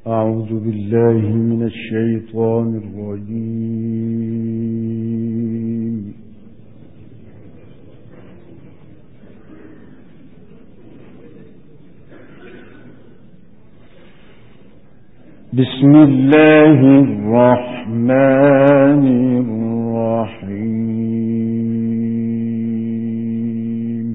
أعوذ بالله من الشيطان الرجيم. بسم الله الرحمن الرحيم.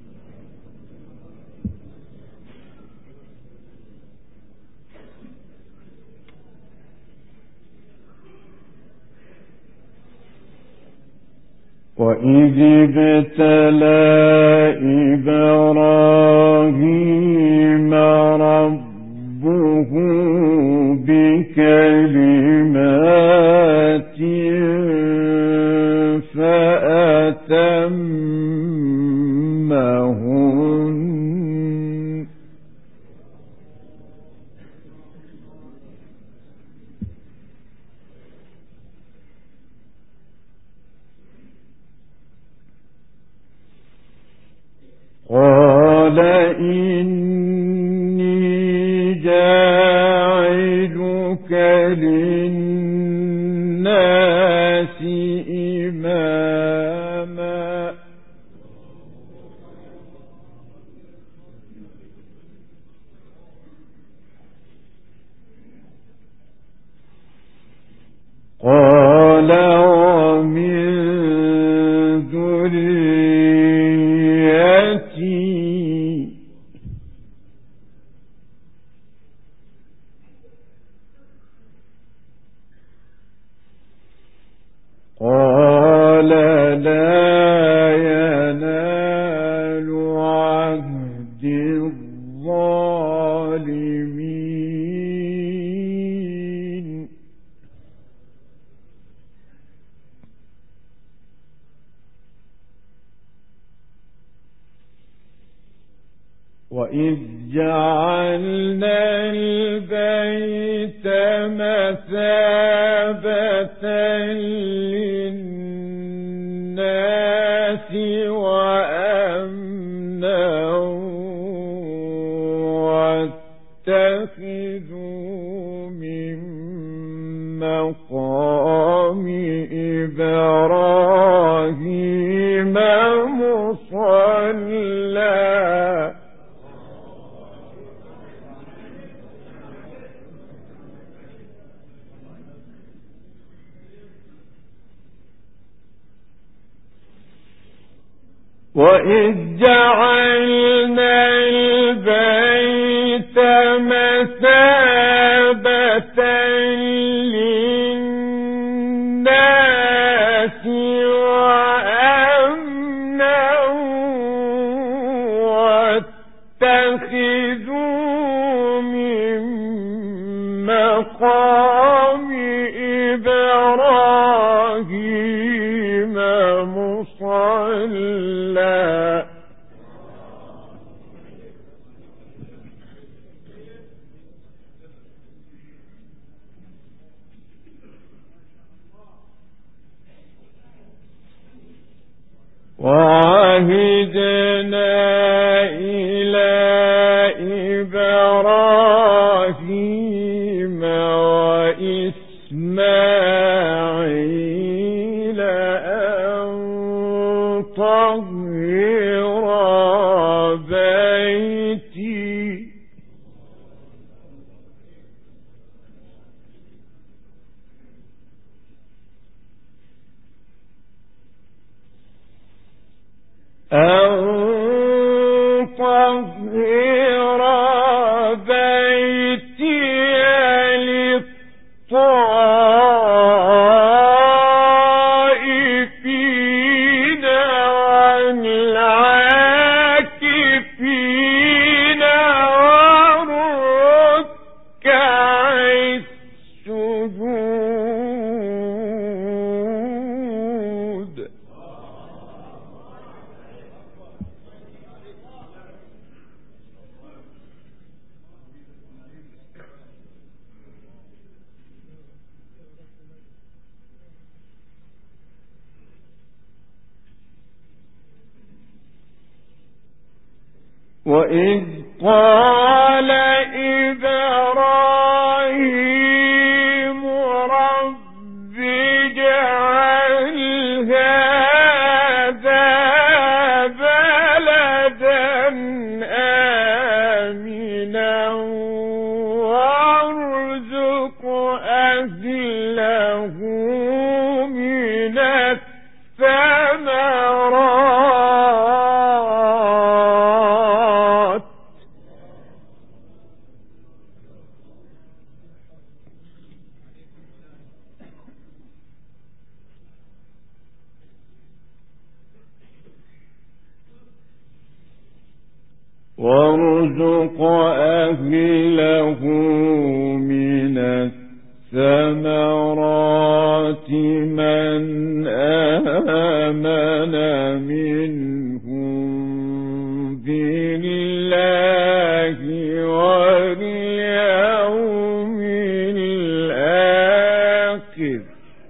وإذ ابتلى إبراهيم ربه بكلمات فأتمهن قال إني جاعلك للناس إماما قال ومن ذريتي قال لا ينال عهد الظالمين وإذ جعلنا البيت مثابة للناس وأمنا واتخذوا من مقام إبراهيم مصلى وإذ جعلنا البيت مثابة للناس وأمنا واتخذوا من مقام إبراهيم مصلى وعهدنا إلى إبراهيم وإسماعيل أن طهر بيتي للطائفين والعاكفين والركع السجود وإذ قال إبراهيم وارزق أهله من الثمرات من آمن منهم بالله واليوم الآخر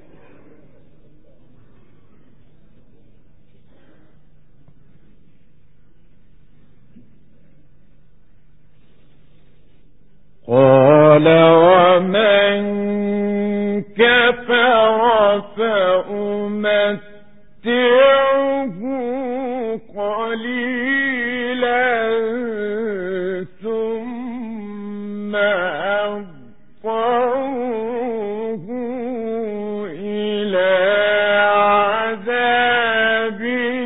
قال ومن كفر فأمتعه قليلا ثم أضطره إلى عذاب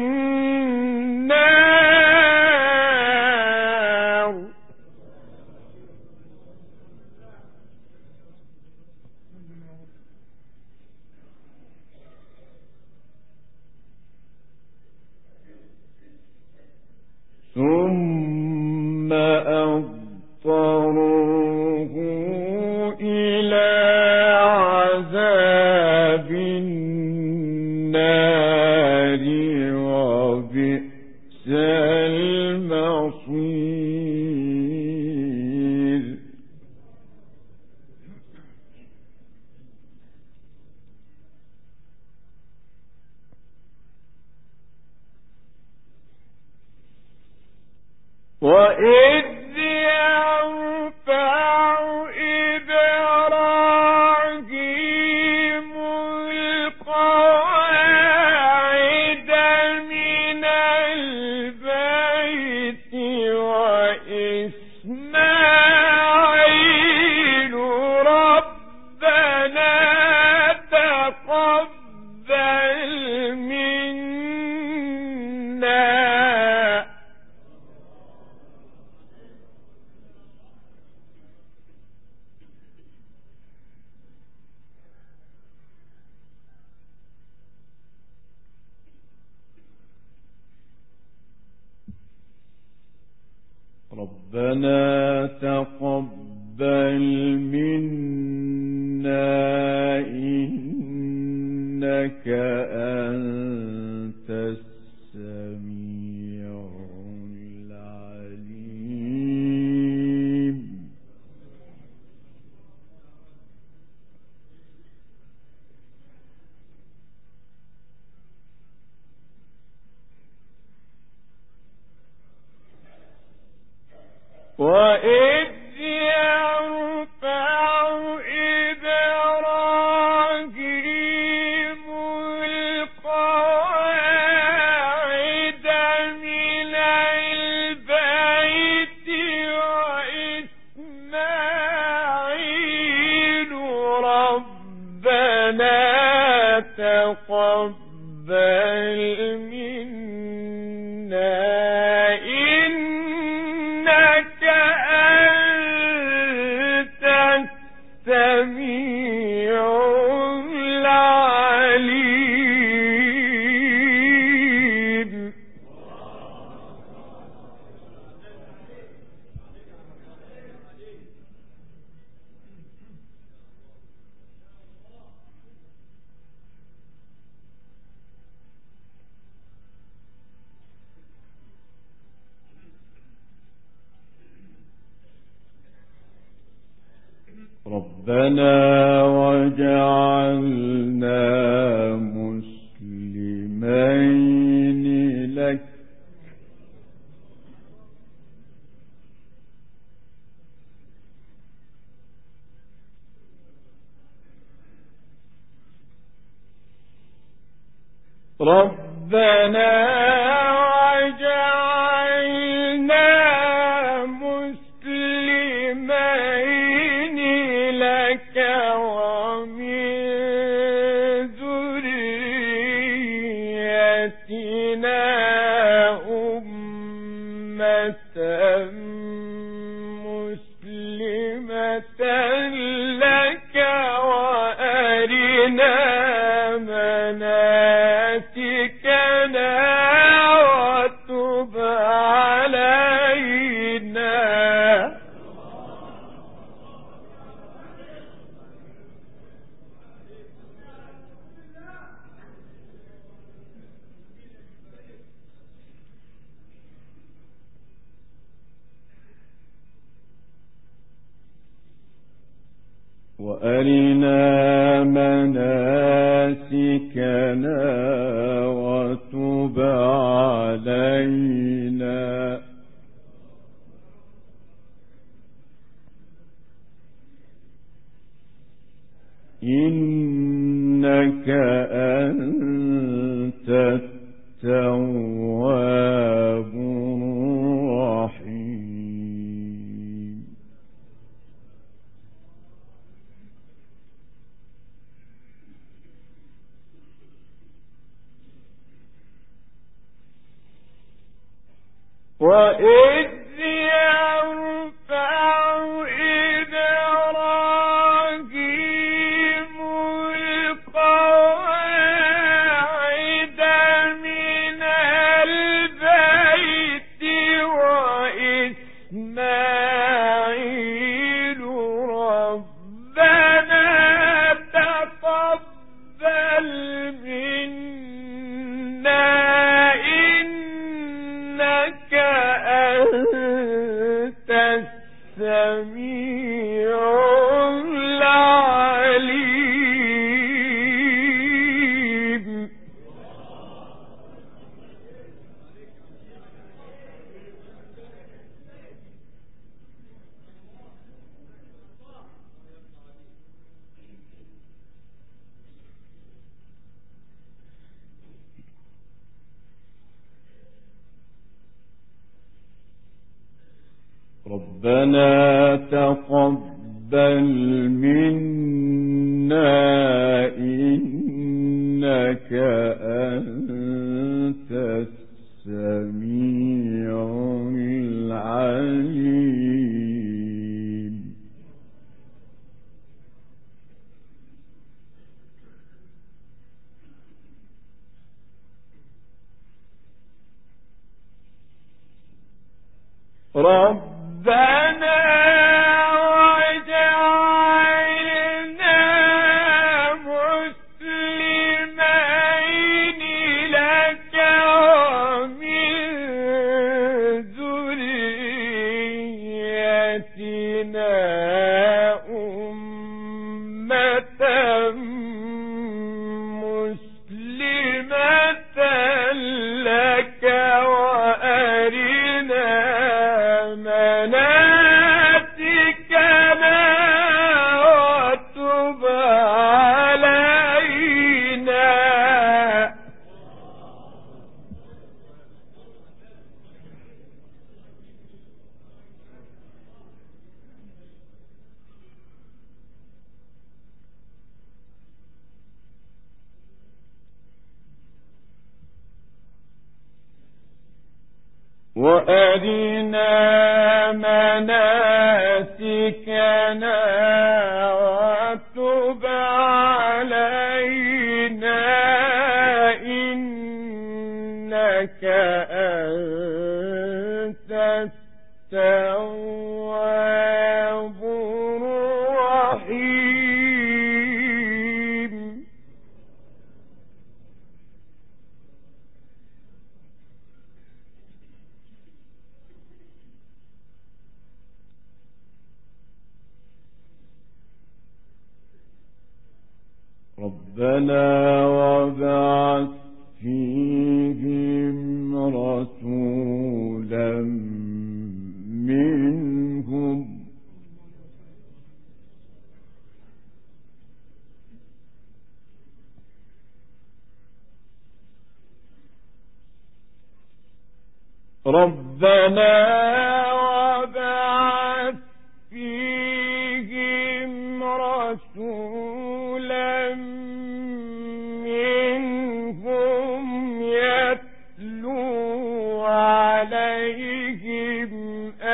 النار ثم أضطروه إلى عذاب النار وبئس المصير وإذ يرفع إبراهيم القواعد من البيت وإسماعيل ربنا تقبل منا ربنا تقبل منا إنك أنت السميع العليم وإذ يرفع إبراهيم القواعد من البيت وإسماعيل ربنا تقبل منا إنك أنت السميع العليم ربنا وجعلنا مسلمين لك ربنا وجعلنا مسلمين لك ومن ذريتنا أمة مسلمة لك وأرنا مناسكنا وتب علينا وأرنا مناسكنا وتب علينا إنك أنت التواب الرحيم. وإذ يرفع إبراهيم القواعد من البيت وإسماعيل ربنا تقبل منا إنك أنت السميع العليم. ربنا تقبل منا إنك أنت السميع العليم. ربنا واجعلنا مسلمين لك ومن ذريتنا أمة مسلمة لك وأرنا مناسكنا وتب علينا وأرنا مناسكنا وتب علينا إنك أنت التواب الرحيم. ربنا وابعث فيهم رسولا منهم ربنا وابعث فيهم رسولا منهم يتلو عليهم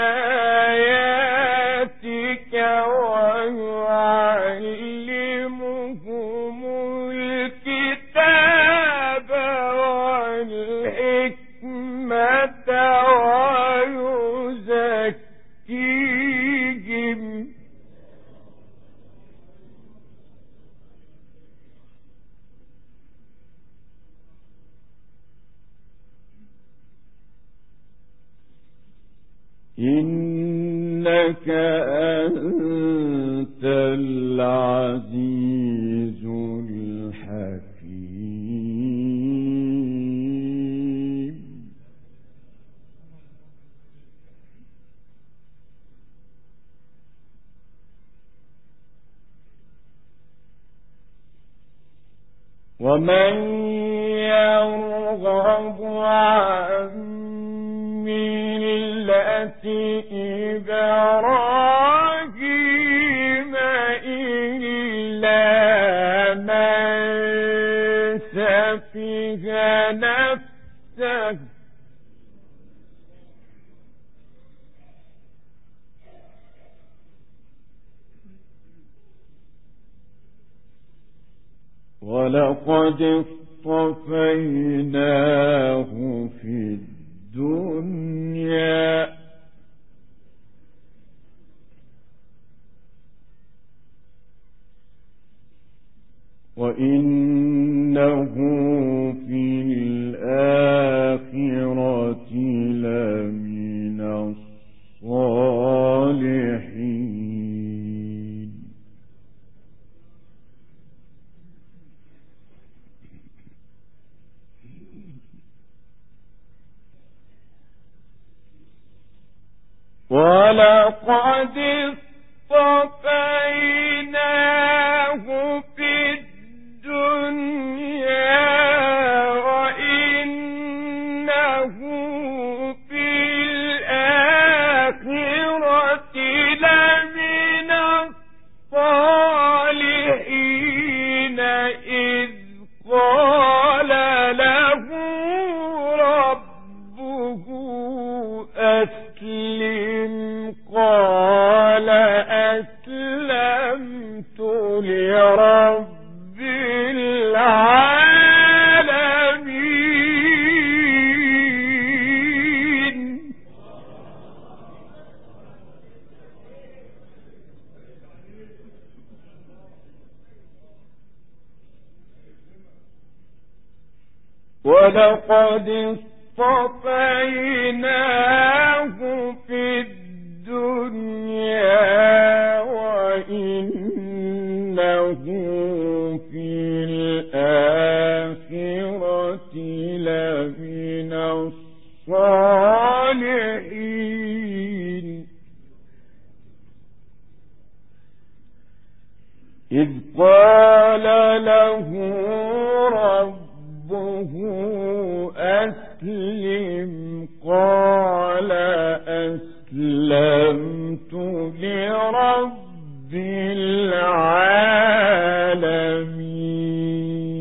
آياتك ويعلمهم الكتاب والحكمة ويزكيهم إنك أنت العزيز الحكيم. ومن يرغب عن ملة إبراهيم إلا من سفه نفسه ولقد اصطفيناه في الدنيا وإنه في الآخرة لمن الصالحين. ولقد اصطفيناه في الدنيا وإنه في الآخرة لمن الصالحين إذ قال له ربه أسلم قال أسلمت لرب العالمين. ولقد اصطفيناه في الدنيا وإنه في الآخرة لمن الصالحين. إذ قال له ربه أسلم قال أسلمت لرب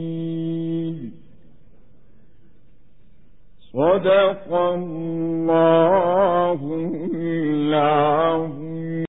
العالمين. صدق الله